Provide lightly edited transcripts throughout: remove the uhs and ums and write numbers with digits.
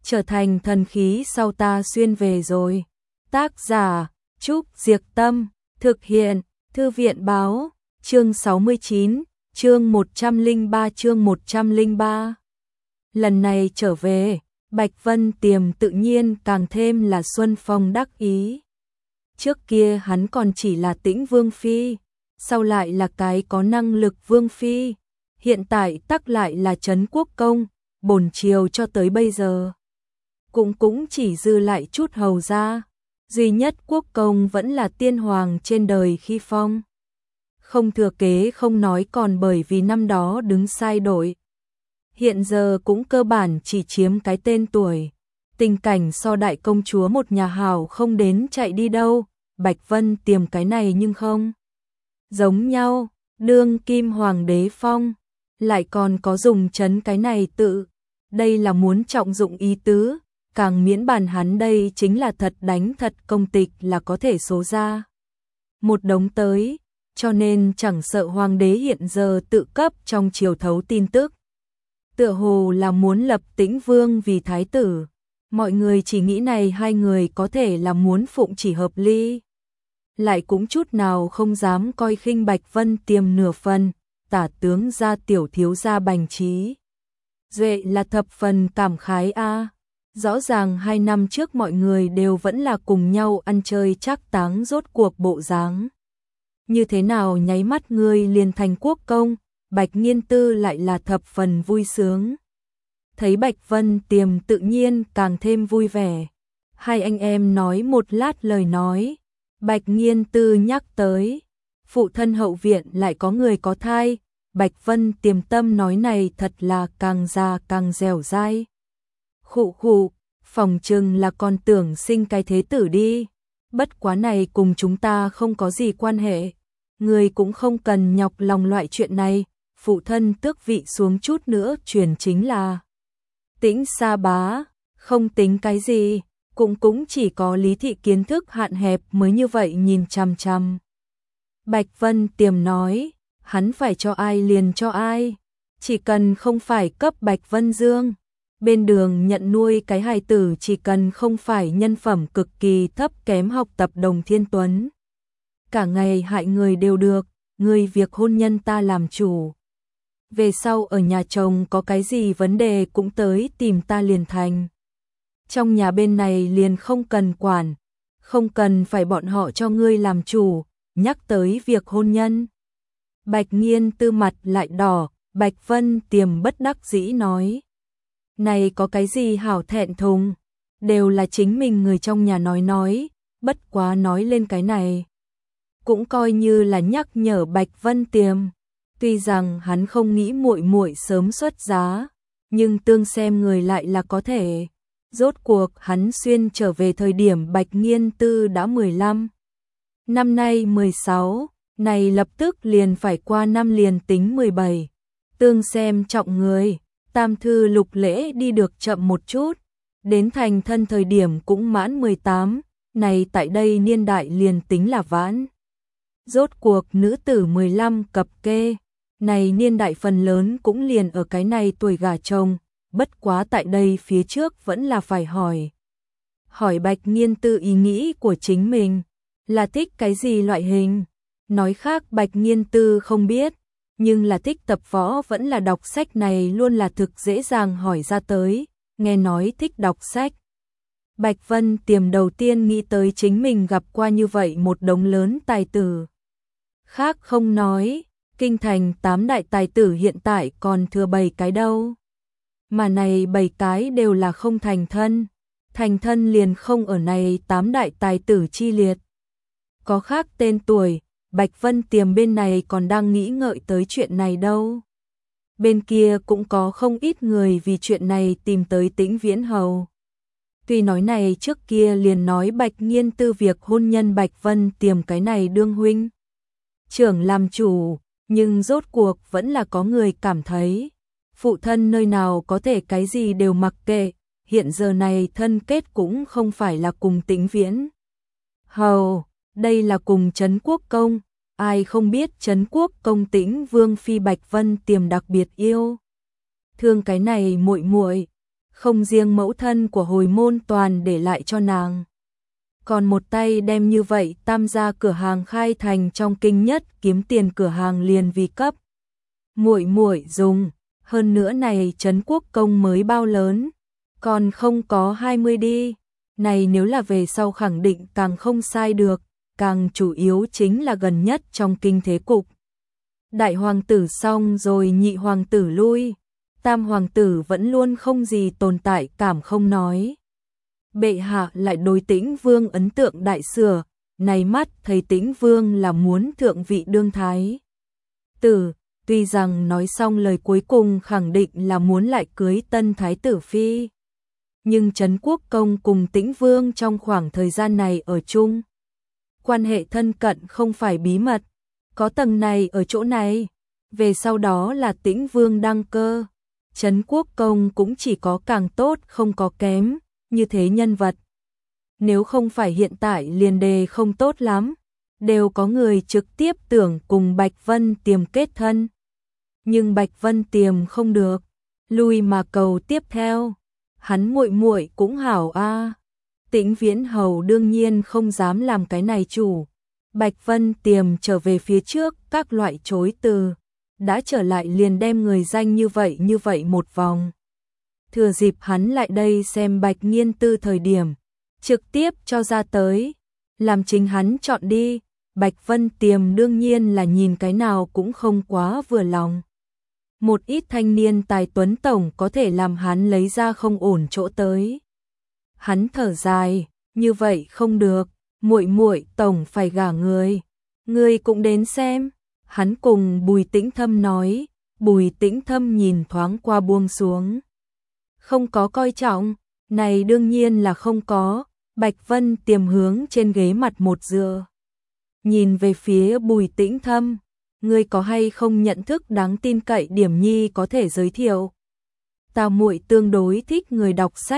trở thành thần khí sau ta xuyên về rồi. Tác giả Trúc Diệc Tâm, thực hiện Thư viện Báo, chương 69, chương 103. Lần này trở về, Bạch Vân Tiềm tự nhiên càng thêm là xuân phong đắc ý. Trước kia hắn còn chỉ là Tĩnh Vương Phi, sau lại là cái có năng lực Vương Phi, hiện tại tắc lại là Trấn Quốc Công, bổn triều cho tới bây giờ. Cũng chỉ dư lại chút hầu gia, duy nhất Quốc Công vẫn là tiên hoàng trên đời khi phong. Không thừa kế không nói còn bởi vì năm đó đứng sai đội. Hiện giờ cũng cơ bản chỉ chiếm cái tên tuổi. Tình cảnh so đại công chúa một nhà hào không đến chạy đi đâu, Bạch Vân Tiềm cái này nhưng không. Giống nhau, đương kim hoàng đế phong, lại còn có dùng chấn cái này tự. Đây là muốn trọng dụng ý tứ, càng miễn bàn hắn đây chính là thật đánh thật công tịch là có thể số ra. Một đống tới, cho nên chẳng sợ hoàng đế hiện giờ tự cấp trong triều thấu tin tức. Tựa hồ là muốn lập Tĩnh Vương vì thái tử, mọi người chỉ nghĩ này hai người có thể là muốn phụng chỉ hợp ly. Lại cũng chút nào không dám coi khinh Bạch Vân Tiềm nửa phần, tả tướng gia tiểu thiếu gia Bành Trí. Duệ là thập phần cảm khái a. Rõ ràng 2 năm trước mọi người đều vẫn là cùng nhau ăn chơi trác táng rốt cuộc bộ dáng. Như thế nào nháy mắt người liền thành quốc công, Bạch Nghiên Tư lại là thập phần vui sướng. Thấy Bạch Vân Tiềm tự nhiên càng thêm vui vẻ. Hai anh em nói một lát lời nói. Bạch Nghiên Tư nhắc tới, phụ thân hậu viện lại có người có thai. Bạch Vân Tiềm tâm nói này thật là càng già càng dẻo dai. Khụ, phòng chừng là con tưởng sinh cái thế tử đi. Bất quá này cùng chúng ta không có gì quan hệ. Người cũng không cần nhọc lòng loại chuyện này. Phụ thân tước vị xuống chút nữa truyền chính là Tĩnh Sa Bá, không tính cái gì, cũng chỉ có Lý thị kiến thức hạn hẹp mới như vậy nhìn chằm chằm. Bạch Vân Tiềm nói, hắn phải cho ai liền cho ai, chỉ cần không phải cấp Bạch Vân Dương. Bên đường nhận nuôi cái hài tử chỉ cần không phải nhân phẩm cực kỳ thấp kém học tập Đồng Thiên Tuấn. Cả ngày hại người đều được, người việc hôn nhân ta làm chủ. Về sau ở nhà chồng có cái gì vấn đề cũng tới tìm ta liền thành. Trong nhà bên này liền không cần quản, không cần phải bọn họ cho ngươi làm chủ, nhắc tới việc hôn nhân. Bạch Nghiên Tư mặt lại đỏ, Bạch Vân Tiềm bất đắc dĩ nói. Này có cái gì hảo thẹn thùng, đều là chính mình người trong nhà nói, bất quá nói lên cái này. Cũng coi như là nhắc nhở Bạch Vân Tiềm. Tuy rằng hắn không nghĩ muội muội sớm xuất giá, nhưng tương xem người lại là có thể. Rốt cuộc hắn xuyên trở về thời điểm Bạch Nghiên Tư đã 15. Năm nay 16, này lập tức liền phải qua năm liền tính 17. Tương xem trọng người, tam thư lục lễ đi được chậm một chút, đến thành thân thời điểm cũng mãn 18, này tại đây niên đại liền tính là vãn. Rốt cuộc nữ tử 15 cập kê, này niên đại phần lớn cũng liền ở cái này tuổi gả chồng, bất quá tại đây phía trước vẫn là phải hỏi. Hỏi Bạch Nghiên Tư ý nghĩ của chính mình, là thích cái gì loại hình? Nói khác Bạch Nghiên Tư không biết, nhưng là thích tập võ vẫn là đọc sách này luôn là thực dễ dàng hỏi ra tới, nghe nói thích đọc sách. Bạch Vân Tiềm đầu tiên nghĩ tới chính mình gặp qua như vậy một đống lớn tài tử. Khác không nói, kinh thành 8 đại tài tử hiện tại còn thừa 7 cái đâu. Mà này 7 cái đều là không thành thân liền không ở này 8 đại tài tử chi liệt. Có khác tên tuổi, Bạch Vân Tiềm bên này còn đang nghĩ ngợi tới chuyện này đâu. Bên kia cũng có không ít người vì chuyện này tìm tới Tĩnh Viễn Hầu. Tuy nói này trước kia liền nói Bạch Nghiên Tư việc hôn nhân Bạch Vân Tiềm cái này đương huynh trưởng làm chủ, nhưng rốt cuộc vẫn là có người cảm thấy phụ thân nơi nào có thể cái gì đều mặc kệ, hiện giờ này thân kết cũng không phải là cùng Tĩnh Viễn Hầu, đây là cùng Trấn Quốc Công, ai không biết Trấn Quốc Công Tĩnh Vương phi Bạch Vân Tiềm đặc biệt yêu. Thương cái này muội muội, không riêng mẫu thân của Hồi Môn toàn để lại cho nàng, còn một tay đem như vậy tam gia cửa hàng khai thành trong kinh nhất kiếm tiền cửa hàng liền vì cấp muội muội dùng, hơn nữa này Trấn Quốc Công mới bao lớn, còn không có 20 đi, này nếu là về sau khẳng định càng không sai được, càng chủ yếu chính là gần nhất trong kinh thế cục. Đại hoàng tử xong rồi nhị hoàng tử lui, tam hoàng tử vẫn luôn không gì tồn tại cảm không nói. Bệ hạ lại đối Tĩnh Vương ấn tượng đại sửa, này mắt thấy Tĩnh Vương là muốn thượng vị đương thái tử, tuy rằng nói xong lời cuối cùng khẳng định là muốn lại cưới tân thái tử phi. Nhưng Trấn Quốc Công cùng Tĩnh Vương trong khoảng thời gian này ở chung, quan hệ thân cận không phải bí mật, có tầng này ở chỗ này, về sau đó là Tĩnh Vương đăng cơ, Trấn Quốc Công cũng chỉ có càng tốt không có kém, như thế nhân vật. Nếu không phải hiện tại liền đề không tốt lắm, đều có người trực tiếp tưởng cùng Bạch Vân Tiềm kết thân. Nhưng Bạch Vân Tiềm không được, lui mà cầu tiếp theo, hắn muội muội cũng hảo a. Tĩnh Viễn Hầu đương nhiên không dám làm cái này chủ. Bạch Vân Tiềm trở về phía trước các loại chối từ, đã trở lại liền đem người danh như vậy một vòng. Thừa dịp hắn lại đây xem Bạch Nghiên Tư thời điểm, trực tiếp cho ra tới, làm chính hắn chọn đi. Bạch Vân Tiềm đương nhiên là nhìn cái nào cũng không quá vừa lòng. Một ít thanh niên tài tuấn tổng có thể làm hắn lấy ra không ổn chỗ tới. Hắn thở dài, như vậy không được, muội muội tổng phải gả người. Người cũng đến xem. Hắn cùng Bùi Tĩnh Thâm nói, Bùi Tĩnh Thâm nhìn thoáng qua buông xuống. Không có coi trọng, này đương nhiên là không có. Bạch Vân Tiềm hướng trên ghế mặt một dựa, nhìn về phía Bùi Tĩnh Thâm, ngươi có hay không nhận thức đáng tin cậy điểm nhi có thể giới thiệu? Ta muội tương đối thích người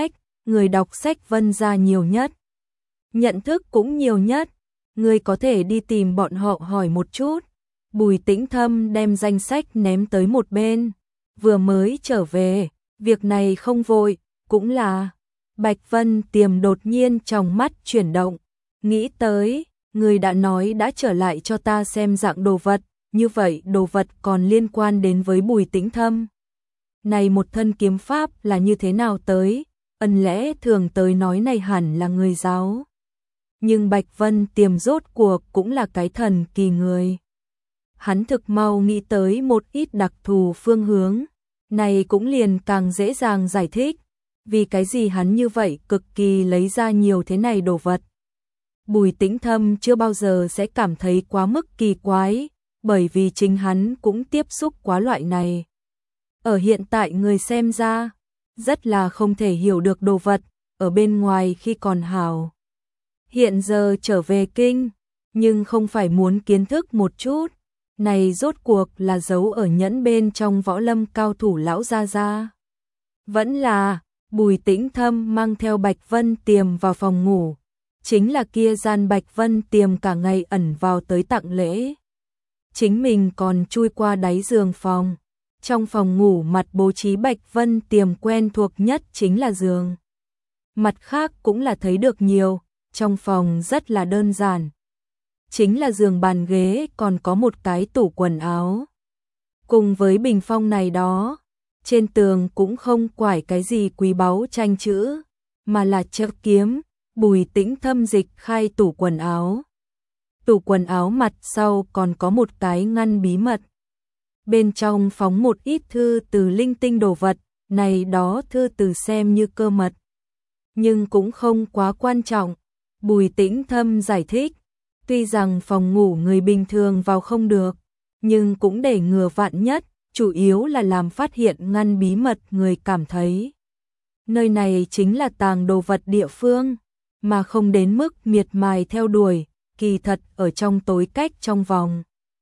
đọc sách Vân gia nhiều nhất, nhận thức cũng nhiều nhất, ngươi có thể đi tìm bọn họ hỏi một chút. Bùi Tĩnh Thâm đem danh sách ném tới một bên, vừa mới trở về, việc này không vội, cũng là. Bạch Vân Tiềm đột nhiên trong mắt chuyển động, nghĩ tới, người đã nói đã trở lại cho ta xem dạng đồ vật, như vậy đồ vật còn liên quan đến với Bùi Tĩnh Thâm. Này một thân kiếm pháp là như thế nào tới, ân lẽ thường tới nói này hẳn là người giáo. Nhưng Bạch Vân Tiềm rốt cuộc cũng là cái thần kỳ người. Hắn thực mau nghĩ tới một ít đặc thù phương hướng, này cũng liền càng dễ dàng giải thích. Vì cái gì hắn như vậy cực kỳ lấy ra nhiều thế này đồ vật. Bùi Tĩnh Thâm chưa bao giờ sẽ cảm thấy quá mức kỳ quái, bởi vì chính hắn cũng tiếp xúc quá loại này. Ở hiện tại người xem ra, rất là không thể hiểu được đồ vật, ở bên ngoài khi còn hào. Hiện giờ trở về kinh, nhưng không phải muốn kiến thức một chút, này rốt cuộc là giấu ở nhẫn bên trong võ lâm cao thủ lão gia gia. Vẫn là Bùi Tĩnh Thâm mang theo Bạch Vân Tiềm vào phòng ngủ, chính là kia gian Bạch Vân Tiềm cả ngày ẩn vào tới tặng lễ. Chính mình còn chui qua đáy giường phòng, trong phòng ngủ mặt bố trí Bạch Vân Tiềm quen thuộc nhất chính là giường. Mặt khác cũng là thấy được nhiều, trong phòng rất là đơn giản. Chính là giường bàn ghế còn có một cái tủ quần áo. Cùng với bình phong này đó, trên tường cũng không quải cái gì quý báu tranh chữ, mà là chữ kiếm. Bùi Tĩnh Thâm dịch khai tủ quần áo. Tủ quần áo mặt sau còn có một cái ngăn bí mật. Bên trong phóng một ít thư từ linh tinh đồ vật, này đó thư từ xem như cơ mật. Nhưng cũng không quá quan trọng. Bùi Tĩnh Thâm giải thích, tuy rằng phòng ngủ người bình thường vào không được, nhưng cũng để ngừa vạn nhất, chủ yếu là làm phát hiện ngăn bí mật người cảm thấy. Nơi này chính là tàng đồ vật địa phương, mà không đến mức miệt mài theo đuổi, kỳ thật ở trong tối cách trong vòng.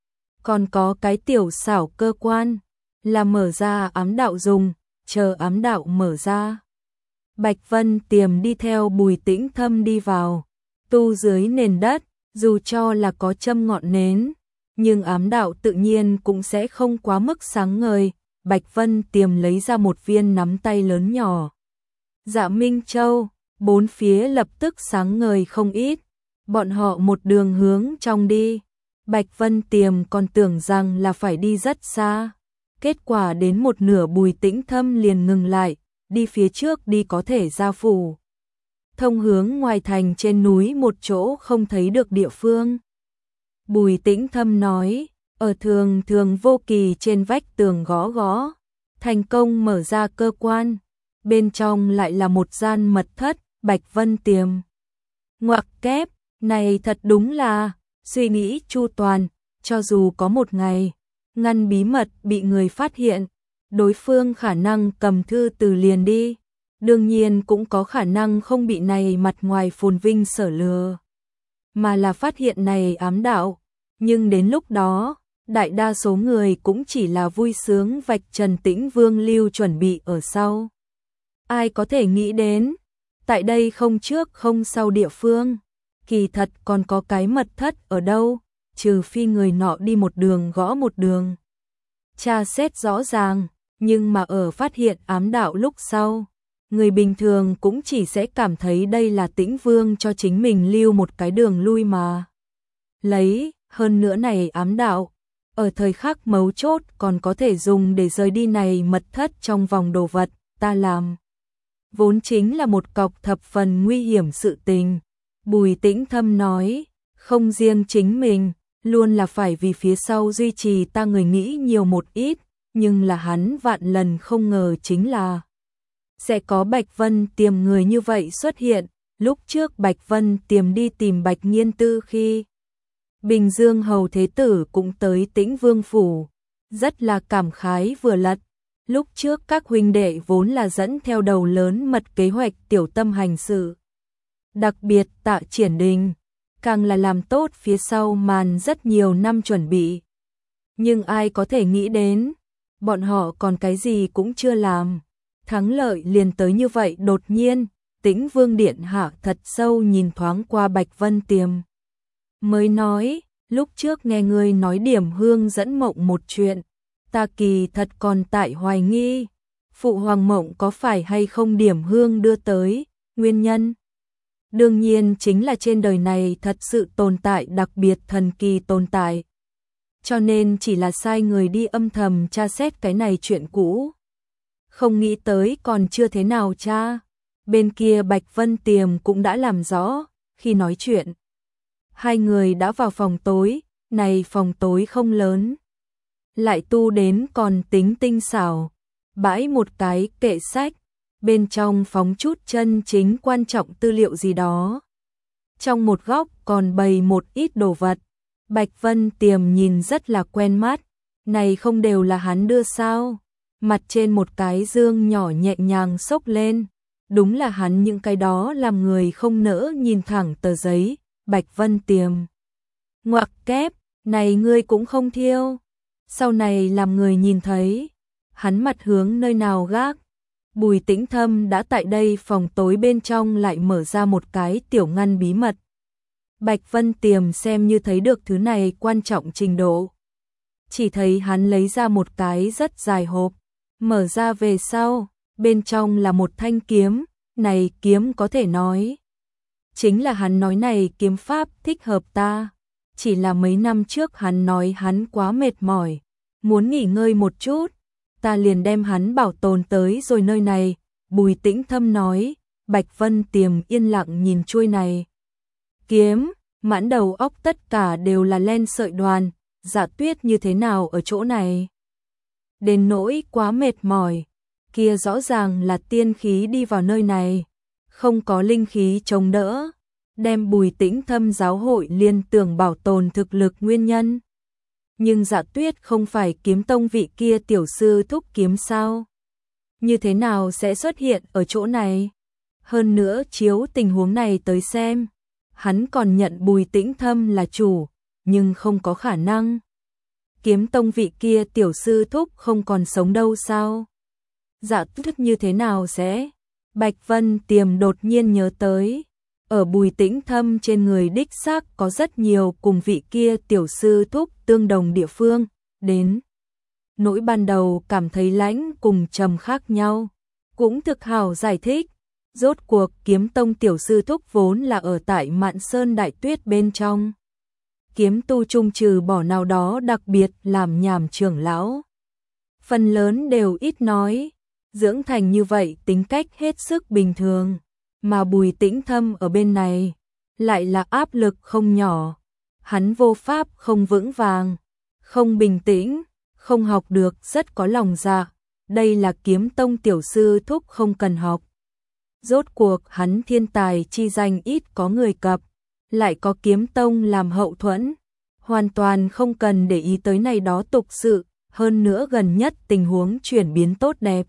Còn có cái tiểu xảo cơ quan, là mở ra ám đạo dùng, chờ ám đạo mở ra. Bạch Vân Tiềm đi theo Bùi Tĩnh Thâm đi vào, tu dưới nền đất, dù cho là có châm ngọn nến, nhưng ám đạo tự nhiên cũng sẽ không quá mức sáng ngời. Bạch Vân Tiềm lấy ra một viên nắm tay lớn nhỏ, Dạ Minh Châu, bốn phía lập tức sáng ngời không ít. Bọn họ một đường hướng trong đi. Bạch Vân Tiềm còn tưởng rằng là phải đi rất xa. Kết quả đến một nửa Bùi Tĩnh Thâm liền ngừng lại, đi phía trước đi có thể ra phủ. Thông hướng ngoài thành trên núi một chỗ không thấy được địa phương. Bùi Tĩnh Thâm nói, ở thường thường vô kỳ trên vách tường gõ gõ, thành công mở ra cơ quan, bên trong lại là một gian mật thất, Bạch Vân Tiềm. Ngoặc kép, này thật đúng là, suy nghĩ chu toàn, cho dù có một ngày, ngăn bí mật bị người phát hiện, đối phương khả năng cầm thư từ liền đi, đương nhiên cũng có khả năng không bị này mặt ngoài phồn vinh sở lừa, mà là phát hiện này ám đạo, nhưng đến lúc đó, đại đa số người cũng chỉ là vui sướng vạch trần Tĩnh Vương Lưu chuẩn bị ở sau. Ai có thể nghĩ đến, tại đây không trước không sau địa phương, kỳ thật còn có cái mật thất ở đâu, trừ phi người nọ đi một đường gõ một đường. Tra xét rõ ràng, nhưng mà ở phát hiện ám đạo lúc sau, người bình thường cũng chỉ sẽ cảm thấy đây là Tĩnh Vương cho chính mình lưu một cái đường lui mà. Lấy, hơn nữa này ám đạo, ở thời khắc mấu chốt còn có thể dùng để rời đi này mật thất trong vòng đồ vật, ta làm. Vốn chính là một cọc thập phần nguy hiểm sự tình. Bùi Tĩnh Thâm nói, không riêng chính mình, luôn là phải vì phía sau duy trì ta người nghĩ nhiều một ít, nhưng là hắn vạn lần không ngờ chính là sẽ có Bạch Vân Tiềm người như vậy xuất hiện. Lúc trước Bạch Vân Tiềm đi tìm Bạch Nghiên Tư khi Bình Dương Hầu Thế Tử cũng tới Tĩnh Vương Phủ, rất là cảm khái vừa lật. Lúc trước các huynh đệ vốn là dẫn theo đầu lớn mật kế hoạch tiểu tâm hành sự. Đặc biệt Tạ Triển Đình, càng là làm tốt phía sau màn rất nhiều năm chuẩn bị. Nhưng ai có thể nghĩ đến, bọn họ còn cái gì cũng chưa làm. Thắng lợi liền tới như vậy đột nhiên, Tĩnh Vương Điện Hạ thật sâu nhìn thoáng qua Bạch Vân Tiềm. Mới nói, lúc trước nghe ngươi nói Điểm Hương dẫn mộng một chuyện, ta kỳ thật còn tại hoài nghi, Phụ Hoàng mộng có phải hay không Điểm Hương đưa tới, nguyên nhân. Đương nhiên chính là trên đời này thật sự tồn tại đặc biệt thần kỳ tồn tại. Cho nên chỉ là sai người đi âm thầm tra xét cái này chuyện cũ. Không nghĩ tới còn chưa thế nào tra. Bên kia Bạch Vân Tiềm cũng đã làm rõ, khi nói chuyện. Hai người đã vào phòng tối, này phòng tối không lớn. Lại tu đến còn tính tinh xảo, bãi một cái kệ sách, bên trong phóng chút chân chính quan trọng tư liệu gì đó. Trong một góc còn bày một ít đồ vật, Bạch Vân Tiềm nhìn rất là quen mắt, này không đều là hắn đưa sao? Mặt trên một cái dương nhỏ nhẹ nhàng xốc lên, đúng là hắn những cái đó làm người không nỡ nhìn thẳng tờ giấy, Bạch Vân Tiềm. Ngoặc kép, này ngươi cũng không thiêu. Sau này làm người nhìn thấy, hắn mặt hướng nơi nào gác. Bùi Tĩnh Thâm đã tại đây phòng tối bên trong lại mở ra một cái tiểu ngăn bí mật. Bạch Vân Tiềm xem như thấy được thứ này quan trọng trình độ. Chỉ thấy hắn lấy ra một cái rất dài hộp, mở ra về sau, bên trong là một thanh kiếm, này kiếm có thể nói. Chính là hắn nói này kiếm pháp thích hợp ta. Chỉ là mấy năm trước hắn nói hắn quá mệt mỏi, muốn nghỉ ngơi một chút, ta liền đem hắn bảo tồn tới rồi nơi này. Bùi Tĩnh Thâm nói, Bạch Vân Tiềm yên lặng nhìn chuôi này. Kiếm, mãn đầu óc tất cả đều là len sợi đoàn, Dạ Tuyết như thế nào ở chỗ này? Đến nỗi quá mệt mỏi, kia rõ ràng là tiên khí đi vào nơi này, không có linh khí chống đỡ, đem Bùi Tĩnh Thâm giáo hội liên tưởng bảo tồn thực lực nguyên nhân. Nhưng Dạ Tuyết không phải kiếm tông vị kia tiểu sư thúc kiếm sao? Như thế nào sẽ xuất hiện ở chỗ này? Hơn nữa chiếu tình huống này tới xem, hắn còn nhận Bùi Tĩnh Thâm là chủ, nhưng không có khả năng. Kiếm tông vị kia tiểu sư thúc không còn sống đâu sao? Dạ Tuyết như thế nào sẽ? Bạch Vân Tiềm đột nhiên nhớ tới, ở Bùi Tĩnh Thâm trên người đích xác có rất nhiều cùng vị kia tiểu sư thúc tương đồng địa phương, đến nỗi ban đầu cảm thấy lãnh cùng trầm khác nhau, cũng thực hảo giải thích, Rốt cuộc Kiếm Tông tiểu sư thúc vốn là ở tại Mạn Sơn Đại Tuyết bên trong. Kiếm tu trung trừ bỏ nào đó đặc biệt làm nhảm trưởng lão. Phần lớn đều ít nói, dưỡng thành như vậy tính cách hết sức bình thường. Mà Bùi Tĩnh Thâm ở bên này, lại là áp lực không nhỏ. Hắn vô pháp không vững vàng, không bình tĩnh, không học được rất có lòng dạ. Đây là Kiếm Tông tiểu sư thúc không cần học. Rốt cuộc hắn thiên tài chi danh ít có người cập, lại có Kiếm Tông làm hậu thuẫn, hoàn toàn không cần để ý tới này đó tục sự, hơn nữa gần nhất tình huống chuyển biến tốt đẹp.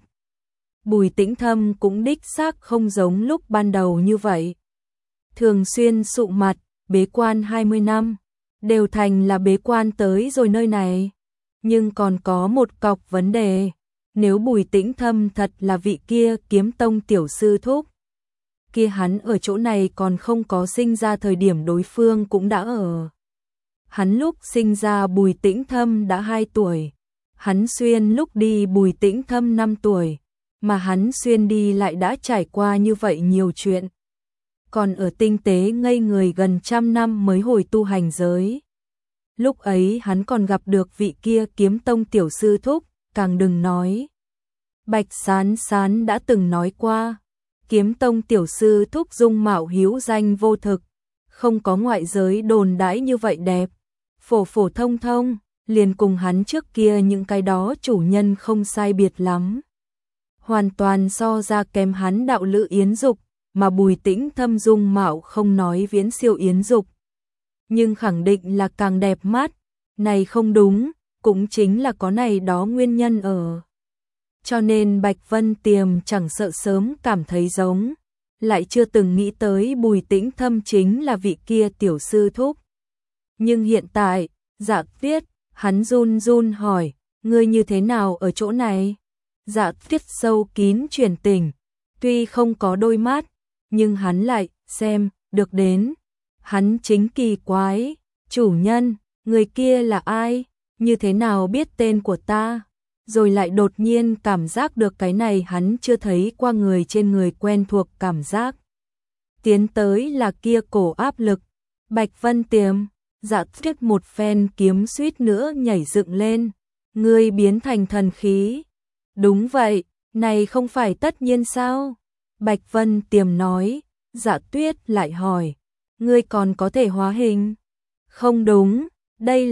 Bùi Tĩnh Thâm cũng đích xác không giống lúc ban đầu như vậy. Thường xuyên sụ mặt, bế quan 20 năm, đều thành là bế quan tới rồi nơi này. Nhưng còn có một cọc vấn đề, nếu Bùi Tĩnh Thâm thật là vị kia Kiếm Tông tiểu sư thúc, kia hắn ở chỗ này còn không có sinh ra thời điểm đối phương cũng đã ở. Hắn lúc sinh ra Bùi Tĩnh Thâm đã 2 tuổi, hắn xuyên lúc đi Bùi Tĩnh Thâm 5 tuổi, mà hắn xuyên đi lại đã trải qua như vậy nhiều chuyện. Còn ở tinh tế ngây người gần 100 năm mới hồi tu hành giới. Lúc ấy hắn còn gặp được vị kia Kiếm Tông tiểu sư thúc, càng đừng nói. Bạch Sán Sán đã từng nói qua, Kiếm Tông tiểu sư thúc dung mạo hiếu danh vô thực, không có ngoại giới đồn đãi như vậy đẹp, phổ phổ thông thông, liền cùng hắn trước kia những cái đó chủ nhân không sai biệt lắm. Hoàn toàn so ra kém hắn đạo lữ Yến Dục, mà Bùi Tĩnh Thâm dung mạo không nói viễn siêu Yến Dục, nhưng khẳng định là càng đẹp mắt. Này không đúng, cũng chính là có này đó nguyên nhân ở. Cho nên Bạch Vân Tiềm chẳng sợ sớm cảm thấy giống, lại chưa từng nghĩ tới Bùi Tĩnh Thâm chính là vị kia tiểu sư thúc. Nhưng hiện tại, Dạ Tuyết, hắn run run hỏi, ngươi như thế nào ở chỗ này? Dạ Tuyết sâu kín truyền tình, tuy không có đôi mắt, nhưng hắn lại xem được đến. Hắn chính kỳ quái, chủ nhân, người kia là ai? Như thế nào biết tên của ta? Rồi lại đột nhiên cảm giác được cái này hắn chưa thấy qua người trên người quen thuộc cảm giác. Tiến tới là kia cổ áp lực. Bạch Vân Tiềm, Dạ Tuyết một phen kiếm suýt nữa nhảy dựng lên. Ngươi biến thành thần khí. Đúng vậy, này không phải tất nhiên sao? Bạch Vân Tiềm nói. Dạ Tuyết lại hỏi, ngươi còn có thể hóa hình? Không đúng, đây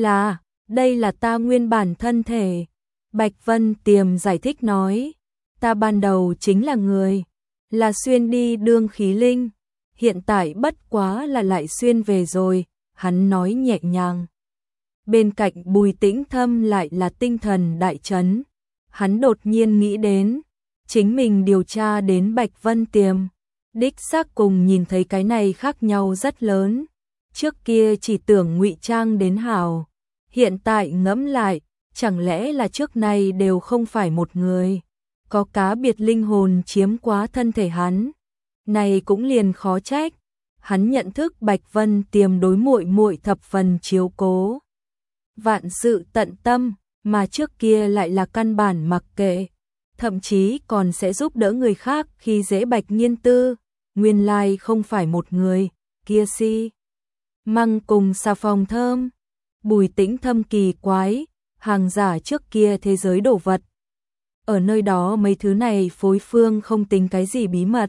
là ta nguyên bản thân thể. Bạch Vân Tiềm giải thích nói, ta ban đầu chính là người, là xuyên đi đương khí linh, hiện tại bất quá là lại xuyên về rồi, hắn nói nhẹ nhàng. Bên cạnh Bùi Tĩnh Thâm lại là tinh thần đại chấn, hắn đột nhiên nghĩ đến, chính mình điều tra đến Bạch Vân Tiềm, đích xác cùng nhìn thấy cái này khác nhau rất lớn. Trước kia chỉ tưởng ngụy trang đến hảo, hiện tại ngẫm lại, chẳng lẽ là trước này đều không phải một người, có cá biệt linh hồn chiếm quá thân thể hắn. Này cũng liền khó trách, hắn nhận thức Bạch Vân Tiềm đối muội muội thập phần chiếu cố, vạn sự tận tâm, mà trước kia lại là căn bản mặc kệ, thậm chí còn sẽ giúp đỡ người khác khi dễ Bạch Nghiên Tư. Nguyên lai không phải một người, kia si măng cùng xà phòng thơm. Bùi Tĩnh Thâm kỳ quái, hàng giả trước kia thế giới đồ vật. Ở nơi đó mấy thứ này phối phương không tính cái gì bí mật.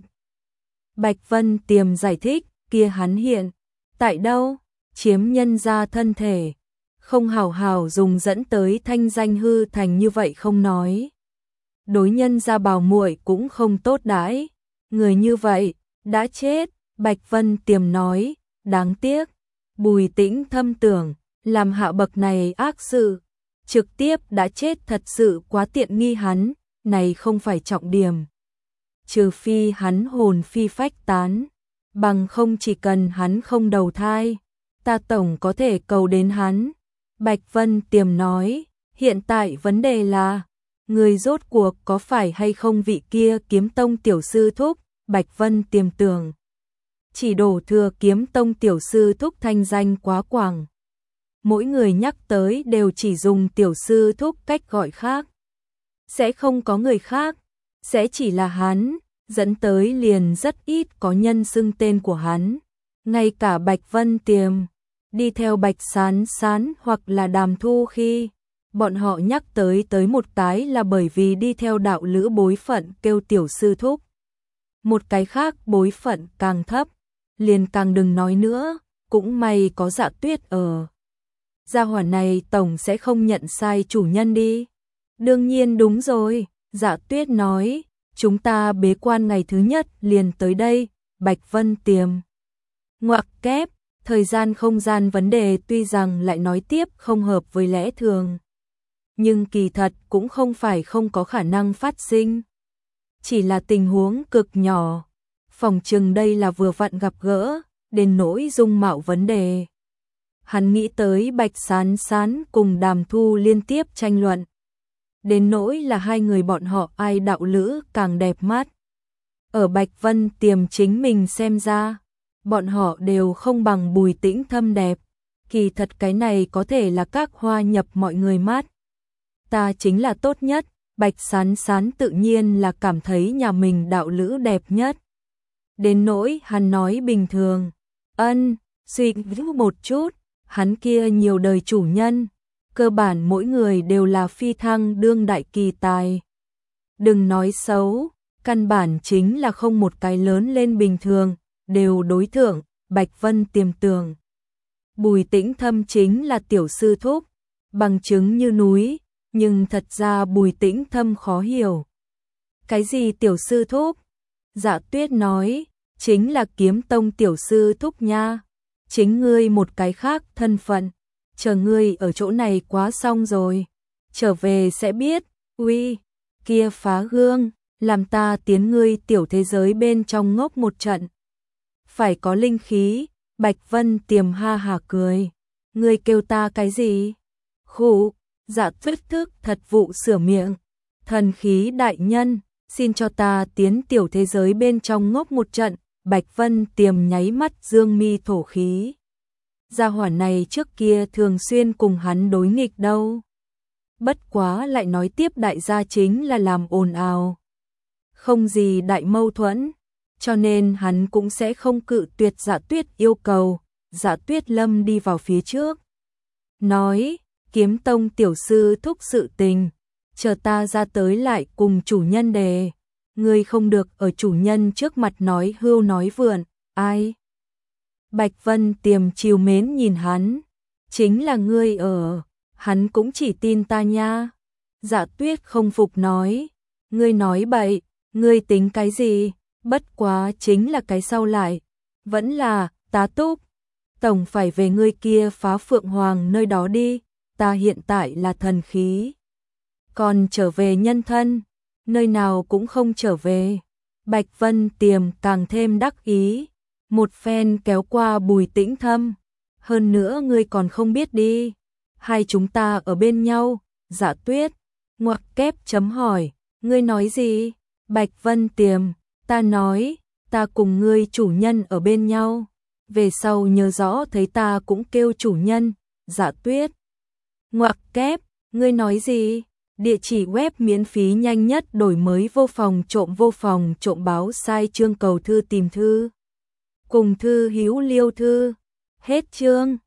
Bạch Vân Tiềm giải thích, kia hắn hiện tại đâu, chiếm nhân gia thân thể, không hảo hảo dùng dẫn tới thanh danh hư thành như vậy không nói. Đối nhân gia bảo muội cũng không tốt đãi, người như vậy đã chết. Bạch Vân Tiềm nói, đáng tiếc. Bùi Tĩnh Thâm tưởng, làm hạ bậc này ác sự, trực tiếp đã chết thật sự quá tiện nghi hắn, này không phải trọng điểm. Trừ phi hắn hồn phi phách tán, bằng không chỉ cần hắn không đầu thai, ta tổng có thể cầu đến hắn. Bạch Vân Tiềm nói, hiện tại vấn đề là, người rốt cuộc có phải hay không vị kia Kiếm Tông tiểu sư thúc? Bạch Vân Tiềm tưởng, chỉ đổ thừa Kiếm Tông tiểu sư thúc thanh danh quá quảng. Mỗi người nhắc tới đều chỉ dùng tiểu sư thúc cách gọi khác. Sẽ không có người khác, sẽ chỉ là hắn. dẫn tới liền rất ít có nhân xưng tên của hắn. Ngay cả Bạch Vân Tiềm, đi theo Bạch Sán Sán hoặc là Đàm Thu khi bọn họ nhắc tới một cái là bởi vì đi theo đạo lữ bối phận kêu tiểu sư thúc. Một cái khác bối phận càng thấp, liền càng đừng nói nữa, cũng may có Dạ Tuyết ở. Gia hỏa này tổng sẽ không nhận sai chủ nhân đi. Đương nhiên đúng rồi, Dạ Tuyết nói, chúng ta bế quan ngày thứ nhất liền tới đây, Bạch Vân Tiềm. Ngoặc kép, thời gian không gian vấn đề tuy rằng lại nói tiếp không hợp với lẽ thường. Nhưng kỳ thật cũng không phải không có khả năng phát sinh. Chỉ là tình huống cực nhỏ. Phòng chừng đây là vừa vặn gặp gỡ, đến nỗi dung mạo vấn đề. Hắn nghĩ tới Bạch Sán Sán cùng Đàm Thu liên tiếp tranh luận. Đến nỗi là hai người bọn họ ai đạo lữ càng đẹp mắt. Ở Bạch Vân Tiềm chính mình xem ra, bọn họ đều không bằng Bùi Tĩnh Thâm đẹp. Kỳ thật cái này có thể là các hoa nhập mọi người mắt. Ta chính là tốt nhất, Bạch Sán Sán tự nhiên là cảm thấy nhà mình đạo lữ đẹp nhất. Đến nỗi hắn nói bình thường, suy nghĩ một chút, hắn kia nhiều đời chủ nhân, cơ bản mỗi người đều là phi thăng đương đại kỳ tài. Đừng nói xấu, căn bản chính là không một cái lớn lên bình thường, đều đối thượng, Bạch Vân Tiềm tưởng. Bùi Tĩnh Thâm chính là tiểu sư thúc, bằng chứng như núi, nhưng thật ra Bùi Tĩnh Thâm khó hiểu. Cái gì tiểu sư thúc? Dạ Tuyết nói, chính là Kiếm Tông tiểu sư thúc nha. Chính ngươi một cái khác thân phận, chờ ngươi ở chỗ này quá xong rồi, trở về sẽ biết, uy, kia phá gương, làm ta tiến ngươi tiểu thế giới bên trong ngốc một trận. Phải có linh khí, Bạch Vân Tiềm ha hả cười, ngươi kêu ta cái gì? Khụ, Dạ Tuyết thức thật vụ sửa miệng, thần khí đại nhân, xin cho ta tiến tiểu thế giới bên trong ngốc một trận. Bạch Vân Tiềm nháy mắt dương mi thổ khí. Gia hỏa này trước kia thường xuyên cùng hắn đối nghịch đâu. Bất quá lại nói tiếp đại gia chính là làm ồn ào. Không gì đại mâu thuẫn, cho nên hắn cũng sẽ không cự tuyệt Dạ Tuyết yêu cầu. Dạ Tuyết lâm đi vào phía trước. Nói, Kiếm Tông tiểu sư thúc sự tình, chờ ta ra tới lại cùng chủ nhân đề. Ngươi không được ở chủ nhân trước mặt nói hưu nói vượn, ai? Bạch Vân Tiềm trìu mến nhìn hắn, chính là ngươi ở, hắn cũng chỉ tin ta nha. Dạ Tuyết không phục nói, ngươi nói bậy, ngươi tính cái gì, bất quá chính là cái sau lại, vẫn là, tá túc, tổng phải về ngươi kia phá Phượng Hoàng nơi đó đi, ta hiện tại là thần khí, còn trở về nhân thân. Nơi nào cũng không trở về. Bạch Vân Tiềm càng thêm đắc ý, một phen kéo qua Bùi Tĩnh Thâm. Hơn nữa ngươi còn không biết đi, hai chúng ta ở bên nhau. Dạ Tuyết, ngoặc kép chấm hỏi, ngươi nói gì? Bạch Vân Tiềm, ta nói, ta cùng ngươi chủ nhân ở bên nhau. Về sau nhớ rõ thấy ta cũng kêu chủ nhân. Dạ Tuyết, ngoặc kép, ngươi nói gì? Địa chỉ web miễn phí nhanh nhất đổi mới vô phòng trộm báo sai chương cầu thư tìm thư. Cùng thư hữu liêu thư. Hết chương.